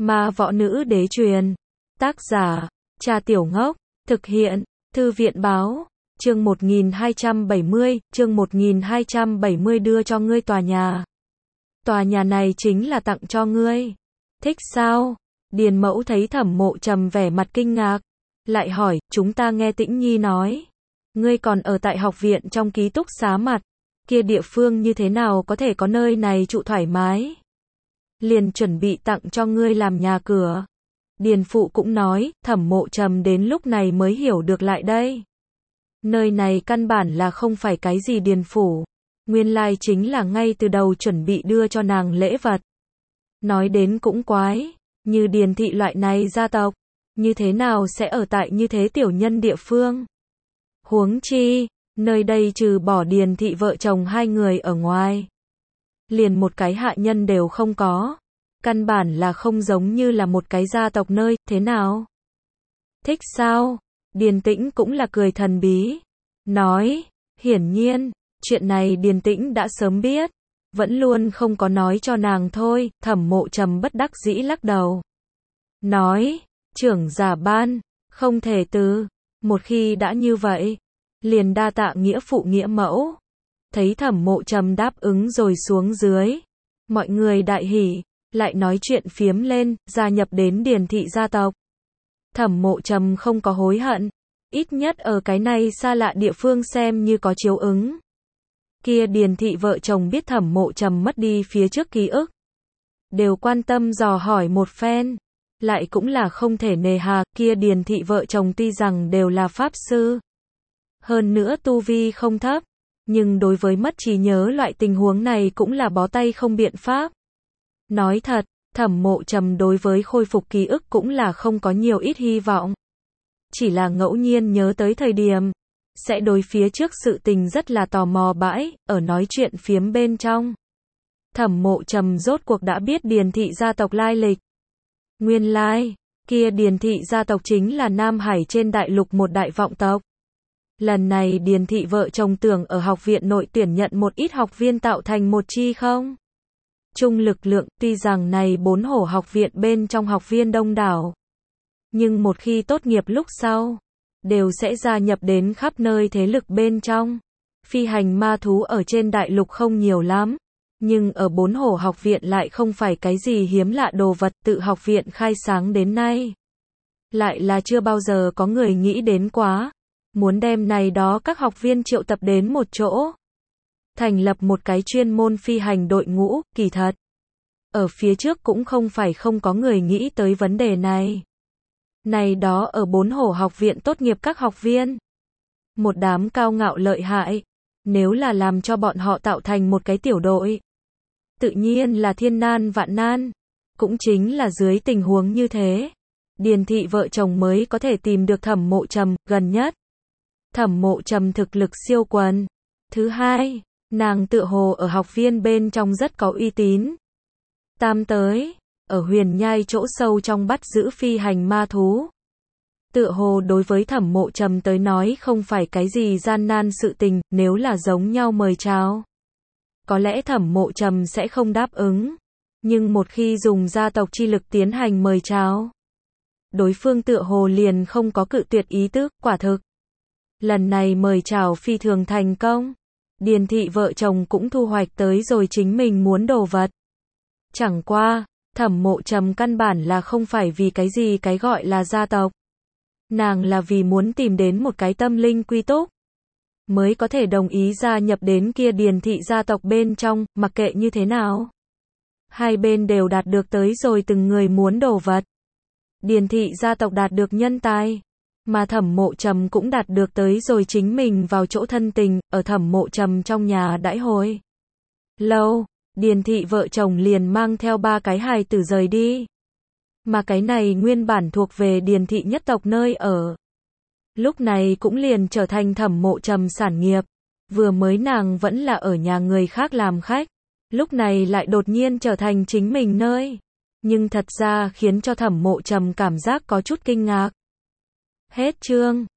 Ma võ nữ đế truyền. Tác giả, Trà Tiểu Ngốc. Thực hiện, Thư viện báo. Chương 1270, chương 1270 đưa cho ngươi tòa nhà. Tòa nhà này chính là tặng cho ngươi. Thích sao? Điền Mẫu thấy Thẩm Mộ Trầm vẻ mặt kinh ngạc. Lại hỏi, chúng ta nghe Tĩnh Nhi nói. Ngươi còn ở tại học viện trong ký túc xá mặt. Kia địa phương như thế nào có thể có nơi này trụ thoải mái. Liền chuẩn bị tặng cho ngươi làm nhà cửa. Điền Phụ cũng nói, Thẩm Mộ Trầm đến lúc này mới hiểu được lại đây. Nơi này căn bản là không phải cái gì điền phủ. Nguyên lai chính là ngay từ đầu chuẩn bị đưa cho nàng lễ vật. Nói đến cũng quái, như Điền thị loại này gia tộc, như thế nào sẽ ở tại như thế tiểu nhân địa phương. Huống chi, nơi đây trừ bỏ Điền thị vợ chồng hai người ở ngoài. Liền một cái hạ nhân đều không có. Căn bản là không giống như là một cái gia tộc nơi, thế nào? Thích sao? Điền Tĩnh cũng là cười thần bí. Nói, hiển nhiên, chuyện này Điền Tĩnh đã sớm biết. Vẫn luôn không có nói cho nàng thôi, Thẩm Mộ Trầm bất đắc dĩ lắc đầu. Nói, trưởng giả ban, không thể từ. Một khi đã như vậy, liền đa tạ nghĩa phụ nghĩa mẫu. Thấy Thẩm Mộ Trầm đáp ứng rồi xuống dưới. Mọi người đại hỉ, lại nói chuyện phiếm lên, gia nhập đến Điền thị gia tộc. Thẩm Mộ Trầm không có hối hận, ít nhất ở cái này xa lạ địa phương xem như có chiếu ứng. Kia Điền thị vợ chồng biết Thẩm Mộ Trầm mất đi phía trước ký ức, đều quan tâm dò hỏi một phen, lại cũng là không thể nề hà. Kia Điền thị vợ chồng tuy rằng đều là pháp sư, hơn nữa tu vi không thấp, nhưng đối với mất trí nhớ loại tình huống này cũng là bó tay không biện pháp. Nói thật, Thẩm Mộ Trầm đối với khôi phục ký ức cũng là không có nhiều ít hy vọng. Chỉ là ngẫu nhiên nhớ tới thời điểm, sẽ đối phía trước sự tình rất là tò mò bãi, ở nói chuyện phiếm bên trong. Thẩm Mộ Trầm rốt cuộc đã biết Điền thị gia tộc lai lịch. Nguyên lai, kia Điền thị gia tộc chính là Nam Hải trên đại lục một đại vọng tộc. Lần này Điền thị vợ chồng tưởng ở học viện nội tuyển nhận một ít học viên tạo thành một chi không chung lực lượng, tuy rằng này 4 hổ học viện bên trong học viên đông đảo. Nhưng một khi tốt nghiệp lúc sau, đều sẽ gia nhập đến khắp nơi thế lực bên trong. Phi hành ma thú ở trên đại lục không nhiều lắm, nhưng ở 4 hổ học viện lại không phải cái gì hiếm lạ đồ vật. Tự học viện khai sáng đến nay, lại là chưa bao giờ có người nghĩ đến quá, muốn đem này đó các học viên triệu tập đến một chỗ. Thành lập một cái chuyên môn phi hành đội ngũ. Kỳ thật, ở phía trước cũng không phải không có người nghĩ tới vấn đề này. Này đó ở 4 hổ học viện tốt nghiệp các học viên, một đám cao ngạo lợi hại, nếu là làm cho bọn họ tạo thành một cái tiểu đội, tự nhiên là thiên nan vạn nan. Cũng chính là dưới tình huống như thế, Điền thị vợ chồng mới có thể tìm được Thẩm Mộ Trầm. Gần nhất, Thẩm Mộ Trầm thực lực siêu quần. Thứ hai, nàng tựa hồ ở học viên bên trong rất có uy tín. Tam tới, ở huyền nhai chỗ sâu trong bắt giữ phi hành ma thú. Tựa hồ đối với Thẩm Mộ Trầm tới nói không phải cái gì gian nan sự tình, nếu là giống nhau mời chào. Có lẽ Thẩm Mộ Trầm sẽ không đáp ứng. Nhưng một khi dùng gia tộc chi lực tiến hành mời chào, đối phương tựa hồ liền không có cự tuyệt ý tứ. Quả thực, lần này mời chào phi thường thành công. Điền thị vợ chồng cũng thu hoạch tới rồi chính mình muốn đồ vật. Chẳng qua, Thẩm Mộ Trầm căn bản là không phải vì cái gì cái gọi là gia tộc. Nàng là vì muốn tìm đến một cái tâm linh quy túc, mới có thể đồng ý gia nhập đến kia Điền thị gia tộc bên trong. Mặc kệ như thế nào, hai bên đều đạt được tới rồi từng người muốn đồ vật. Điền thị gia tộc đạt được nhân tài, mà Thẩm Mộ Trầm cũng đạt được tới rồi chính mình vào chỗ thân tình. Ở Thẩm Mộ Trầm trong nhà đãi hồi lâu, Điền thị vợ chồng liền mang theo 3 cái hài tử rời đi. Mà cái này nguyên bản thuộc về Điền thị nhất tộc nơi ở, lúc này cũng liền trở thành Thẩm Mộ Trầm sản nghiệp. Vừa mới nàng vẫn là ở nhà người khác làm khách, lúc này lại đột nhiên trở thành chính mình nơi. Nhưng thật ra khiến cho Thẩm Mộ Trầm cảm giác có chút kinh ngạc. Hết chương.